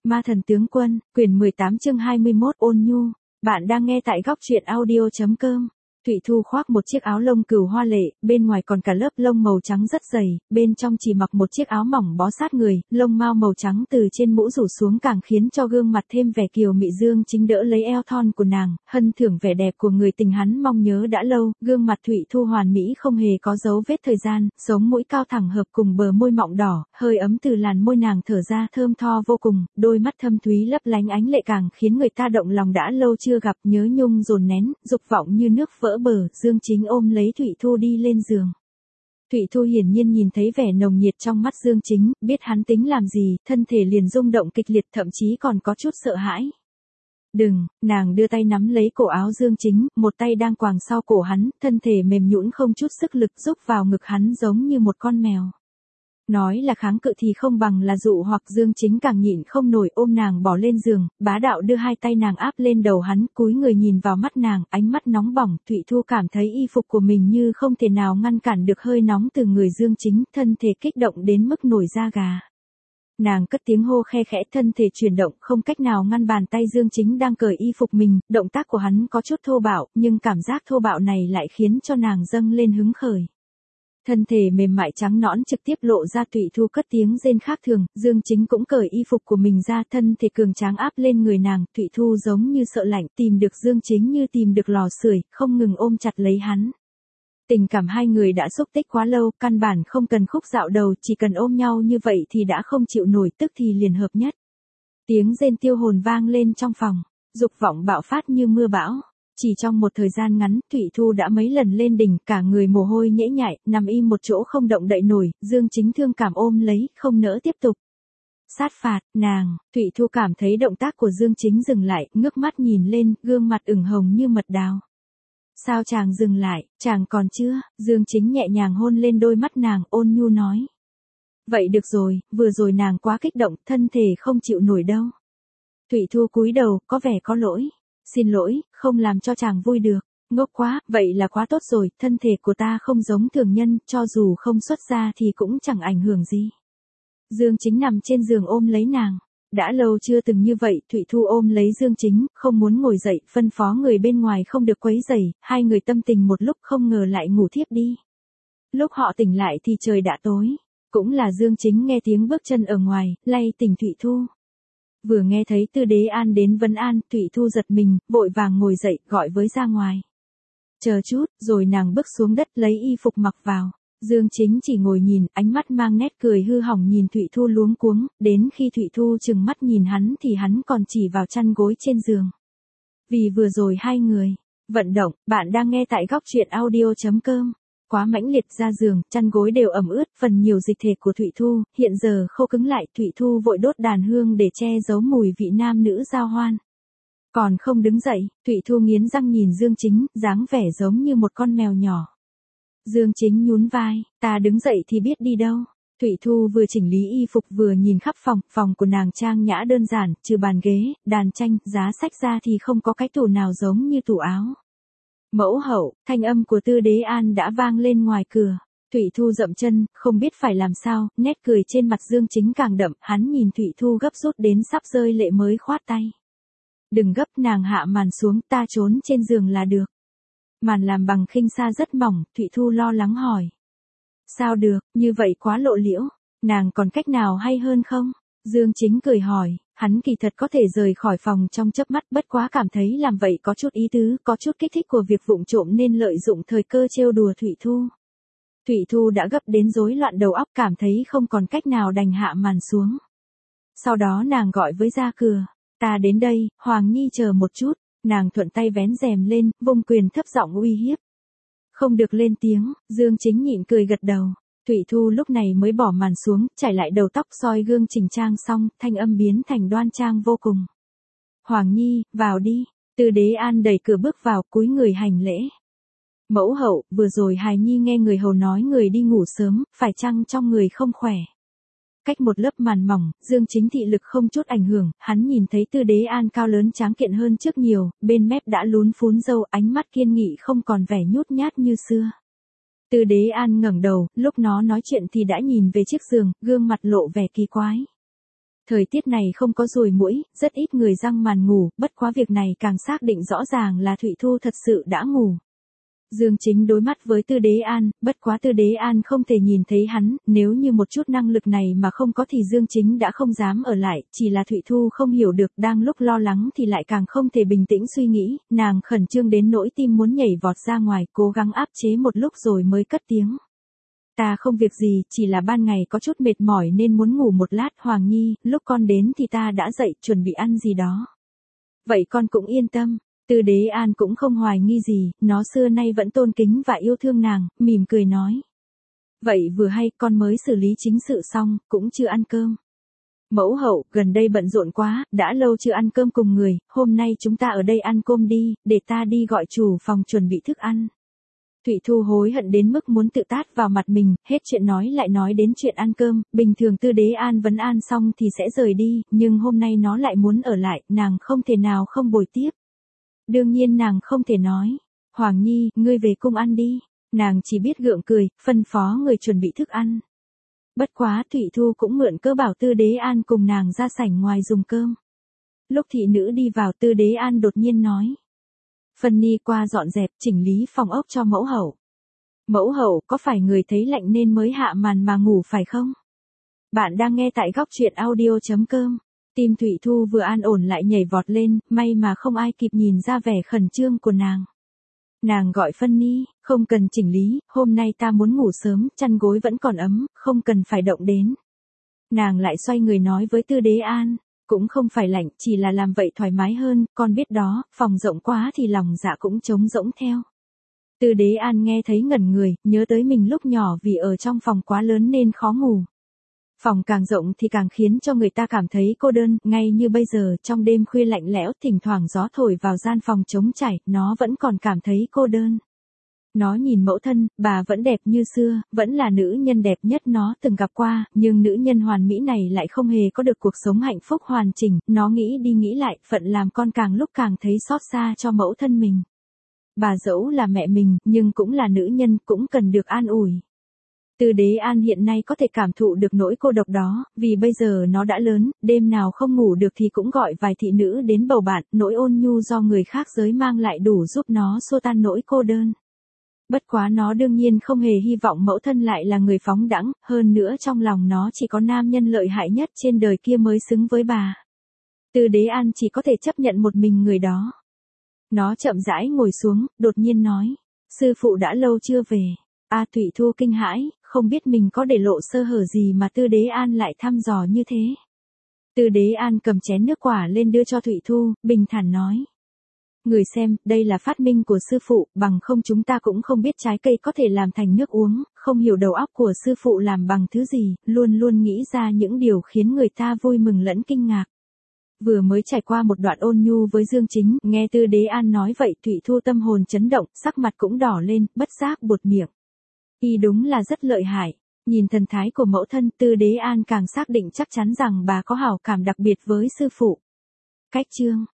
Ma thần tướng quân, quyển 18 chương 21 ôn nhu. Bạn đang nghe tại góc truyện audio.com. Thụy Thu khoác một chiếc áo lông cừu hoa lệ, bên ngoài còn cả lớp lông màu trắng rất dày, bên trong chỉ mặc một chiếc áo mỏng bó sát người, lông mao màu trắng từ trên mũ rủ xuống càng khiến cho gương mặt thêm vẻ kiều mị. Dương Chính đỡ lấy eo thon của nàng, hân thưởng vẻ đẹp của người tình hắn mong nhớ đã lâu, gương mặt Thụy Thu hoàn mỹ không hề có dấu vết thời gian, sống mũi cao thẳng hợp cùng bờ môi mọng đỏ, hơi ấm từ làn môi nàng thở ra thơm tho vô cùng, đôi mắt thâm thúy lấp lánh ánh lệ càng khiến người ta động lòng. Đã lâu chưa gặp, nhớ nhung dồn nén, dục vọng như nước vỡ bờ. Dương Chính ôm lấy Thụy Thu đi lên giường. Thụy Thu hiển nhiên nhìn thấy vẻ nồng nhiệt trong mắt Dương Chính, biết hắn tính làm gì, thân thể liền rung động kịch liệt, thậm chí còn có chút sợ hãi. Đừng, nàng đưa tay nắm lấy cổ áo Dương Chính, một tay đang quàng sau cổ hắn, thân thể mềm nhũn không chút sức lực rúc vào ngực hắn giống như một con mèo. Nói là kháng cự thì không bằng là dụ hoặc. Dương Chính càng nhịn không nổi ôm nàng bỏ lên giường, bá đạo đưa hai tay nàng áp lên đầu hắn, cúi người nhìn vào mắt nàng, ánh mắt nóng bỏng. Thụy Thu cảm thấy y phục của mình như không thể nào ngăn cản được hơi nóng từ người Dương Chính, thân thể kích động đến mức nổi da gà. Nàng cất tiếng hô khe khẽ, thân thể chuyển động, không cách nào ngăn bàn tay Dương Chính đang cởi y phục mình, động tác của hắn có chút thô bạo, nhưng cảm giác thô bạo này lại khiến cho nàng dâng lên hứng khởi. Thân thể mềm mại trắng nõn trực tiếp lộ ra. Thụy Thu cất tiếng rên khác thường, Dương Chính cũng cởi y phục của mình ra, thân thể cường tráng áp lên người nàng. Thụy Thu giống như sợ lạnh, tìm được Dương Chính như tìm được lò sưởi, không ngừng ôm chặt lấy hắn. Tình cảm hai người đã xúc tích quá lâu, căn bản không cần khúc dạo đầu, chỉ cần ôm nhau như vậy thì đã không chịu nổi, tức thì liền hợp nhất. Tiếng rên tiêu hồn vang lên trong phòng, dục vọng bạo phát như mưa bão. Chỉ trong một thời gian ngắn, Thụy Thu đã mấy lần lên đỉnh, cả người mồ hôi nhễ nhại, nằm im một chỗ không động đậy nổi. Dương Chính thương cảm ôm lấy, không nỡ tiếp tục sát phạt nàng. Thụy Thu cảm thấy động tác của Dương Chính dừng lại, ngước mắt nhìn lên, gương mặt ửng hồng như mật đào. Sao chàng dừng lại, chàng còn chưa? Dương Chính nhẹ nhàng hôn lên đôi mắt nàng, ôn nhu nói. Vậy được rồi, vừa rồi nàng quá kích động, thân thể không chịu nổi đâu. Thụy Thu cúi đầu, có vẻ có lỗi. Xin lỗi, không làm cho chàng vui được. Ngốc quá, vậy là quá tốt rồi, thân thể của ta không giống thường nhân, cho dù không xuất ra thì cũng chẳng ảnh hưởng gì. Dương Chính nằm trên giường ôm lấy nàng. Đã lâu chưa từng như vậy, Thụy Thu ôm lấy Dương Chính, không muốn ngồi dậy, phân phó người bên ngoài không được quấy rầy, hai người tâm tình một lúc không ngờ lại ngủ thiếp đi. Lúc họ tỉnh lại thì trời đã tối, cũng là Dương Chính nghe tiếng bước chân ở ngoài, lay tỉnh Thụy Thu. Vừa nghe thấy Tư Đế An đến vấn an, Thụy Thu giật mình, vội vàng ngồi dậy, gọi với ra ngoài. Chờ chút, rồi nàng bước xuống đất lấy y phục mặc vào. Dương Chính chỉ ngồi nhìn, ánh mắt mang nét cười hư hỏng nhìn Thụy Thu luống cuống, đến khi Thụy Thu trừng mắt nhìn hắn thì hắn còn chỉ vào chăn gối trên giường. Vì vừa rồi hai người vận động, bạn đang nghe tại góc truyện audio.com. Quá mãnh liệt, ra giường, chăn gối đều ẩm ướt, phần nhiều dịch thể của Thụy Thu, hiện giờ khô cứng lại. Thụy Thu vội đốt đàn hương để che giấu mùi vị nam nữ giao hoan. Còn không đứng dậy, Thụy Thu nghiến răng nhìn Dương Chính, dáng vẻ giống như một con mèo nhỏ. Dương Chính nhún vai, ta đứng dậy thì biết đi đâu. Thụy Thu vừa chỉnh lý y phục vừa nhìn khắp phòng, phòng của nàng trang nhã đơn giản, trừ bàn ghế, đàn tranh, giá sách ra thì không có cái tủ nào giống như tủ áo. Mẫu hậu, thanh âm của Tư Đế An đã vang lên ngoài cửa. Thụy Thu dậm chân, không biết phải làm sao, nét cười trên mặt Dương Chính càng đậm, hắn nhìn Thụy Thu gấp rút đến sắp rơi lệ mới khoát tay. Đừng gấp, nàng hạ màn xuống, ta trốn trên giường là được. Màn làm bằng khinh sa rất mỏng, Thụy Thu lo lắng hỏi. Sao được, như vậy quá lộ liễu, nàng còn cách nào hay hơn không? Dương Chính cười hỏi, hắn kỳ thật có thể rời khỏi phòng trong chớp mắt, bất quá cảm thấy làm vậy có chút ý tứ, có chút kích thích của việc vụng trộm nên lợi dụng thời cơ trêu đùa Thụy Thu. Thụy Thu đã gấp đến rối loạn đầu óc, cảm thấy không còn cách nào đành hạ màn xuống. Sau đó nàng gọi với ra cửa, ta đến đây, Hoàng Nhi chờ một chút. Nàng thuận tay vén rèm lên, vung quyền thấp giọng uy hiếp. Không được lên tiếng, Dương Chính nhịn cười gật đầu. Thụy Thu lúc này mới bỏ màn xuống, trải lại đầu tóc, soi gương chỉnh trang xong, thanh âm biến thành đoan trang vô cùng. Hoàng Nhi, vào đi. Tư Đế An đẩy cửa bước vào, cúi người hành lễ. Mẫu hậu, vừa rồi hài nhi nghe người hầu nói người đi ngủ sớm, phải chăng trong người không khỏe? Cách một lớp màn mỏng, Dương Chính thị lực không chút ảnh hưởng, hắn nhìn thấy Tư Đế An cao lớn tráng kiện hơn trước nhiều, bên mép đã lún phún râu, ánh mắt kiên nghị không còn vẻ nhút nhát như xưa. Tư Đế An ngẩng đầu, lúc nó nói chuyện thì đã nhìn về chiếc giường, gương mặt lộ vẻ kỳ quái. Thời tiết này không có ruồi muỗi, rất ít người răng màn ngủ, bất quá việc này càng xác định rõ ràng là Thụy Thu thật sự đã ngủ. Dương Chính đối mắt với Tư Đế An, bất quá Tư Đế An không thể nhìn thấy hắn, nếu như một chút năng lực này mà không có thì Dương Chính đã không dám ở lại, chỉ là Thụy Thu không hiểu được, đang lúc lo lắng thì lại càng không thể bình tĩnh suy nghĩ, nàng khẩn trương đến nỗi tim muốn nhảy vọt ra ngoài, cố gắng áp chế một lúc rồi mới cất tiếng. Ta không việc gì, chỉ là ban ngày có chút mệt mỏi nên muốn ngủ một lát. Hoàng Nhi, lúc con đến thì ta đã dậy, chuẩn bị ăn gì đó. Vậy con cũng yên tâm. Tư Đế An cũng không hoài nghi gì, nó xưa nay vẫn tôn kính và yêu thương nàng, mỉm cười nói. Vậy vừa hay, con mới xử lý chính sự xong, cũng chưa ăn cơm. Mẫu hậu, gần đây bận rộn quá, đã lâu chưa ăn cơm cùng người, hôm nay chúng ta ở đây ăn cơm đi, để ta đi gọi chủ phòng chuẩn bị thức ăn. Thụy Thu hối hận đến mức muốn tự tát vào mặt mình, hết chuyện nói lại nói đến chuyện ăn cơm, bình thường Tư Đế An vấn an xong thì sẽ rời đi, nhưng hôm nay nó lại muốn ở lại, nàng không thể nào không bồi tiếp. Đương nhiên nàng không thể nói, Hoàng Nhi, ngươi về cung ăn đi, nàng chỉ biết gượng cười, phân phó người chuẩn bị thức ăn. Bất quá Thụy Thu cũng mượn cớ bảo Tư Đế An cùng nàng ra sảnh ngoài dùng cơm. Lúc thị nữ đi vào Tư Đế An đột nhiên nói. Phân Ni qua dọn dẹp chỉnh lý phòng ốc cho mẫu hậu. Mẫu hậu, có phải người thấy lạnh nên mới hạ màn mà ngủ phải không? Bạn đang nghe tại góc truyện audio.com. Tim Thụy Thu vừa an ổn lại nhảy vọt lên, may mà không ai kịp nhìn ra vẻ khẩn trương của nàng. Nàng gọi Phân Ni, không cần chỉnh lý, hôm nay ta muốn ngủ sớm, chăn gối vẫn còn ấm, không cần phải động đến. Nàng lại xoay người nói với Tư Đế An. Cũng không phải lạnh, chỉ là làm vậy thoải mái hơn, con biết đó, phòng rộng quá thì lòng dạ cũng trống rỗng theo. Tư Đế An nghe thấy ngẩn người, nhớ tới mình lúc nhỏ vì ở trong phòng quá lớn nên khó ngủ. Phòng càng rộng thì càng khiến cho người ta cảm thấy cô đơn, ngay như bây giờ trong đêm khuya lạnh lẽo, thỉnh thoảng gió thổi vào gian phòng trống trải, nó vẫn còn cảm thấy cô đơn. Nó nhìn mẫu thân, bà vẫn đẹp như xưa, vẫn là nữ nhân đẹp nhất nó từng gặp qua, nhưng nữ nhân hoàn mỹ này lại không hề có được cuộc sống hạnh phúc hoàn chỉnh, nó nghĩ đi nghĩ lại, phận làm con càng lúc càng thấy xót xa cho mẫu thân mình. Bà dẫu là mẹ mình, nhưng cũng là nữ nhân, cũng cần được an ủi. Tư Đế An hiện nay có thể cảm thụ được nỗi cô độc đó, vì bây giờ nó đã lớn, đêm nào không ngủ được thì cũng gọi vài thị nữ đến bầu bạn, nỗi ôn nhu do người khác giới mang lại đủ giúp nó xua tan nỗi cô đơn. Bất quá nó đương nhiên không hề hy vọng mẫu thân lại là người phóng đãng, hơn nữa trong lòng nó chỉ có nam nhân lợi hại nhất trên đời kia mới xứng với bà. Tư Đế An chỉ có thể chấp nhận một mình người đó. Nó chậm rãi ngồi xuống, đột nhiên nói, sư phụ đã lâu chưa về. Thụy Thu kinh hãi, không biết mình có để lộ sơ hở gì mà Tư Đế An lại thăm dò như thế. Tư Đế An cầm chén nước quả lên đưa cho Thụy Thu, bình thản nói. Người xem, đây là phát minh của sư phụ, bằng không chúng ta cũng không biết trái cây có thể làm thành nước uống, không hiểu đầu óc của sư phụ làm bằng thứ gì, luôn luôn nghĩ ra những điều khiến người ta vui mừng lẫn kinh ngạc. Vừa mới trải qua một đoạn ôn nhu với Dương Chính, nghe Tư Đế An nói vậy, Thụy Thu tâm hồn chấn động, sắc mặt cũng đỏ lên, bất giác buột miệng. Y đúng là rất lợi hại. Nhìn thần thái của mẫu thân, Tư Đế An càng xác định chắc chắn rằng bà có hảo cảm đặc biệt với sư phụ. Cách chương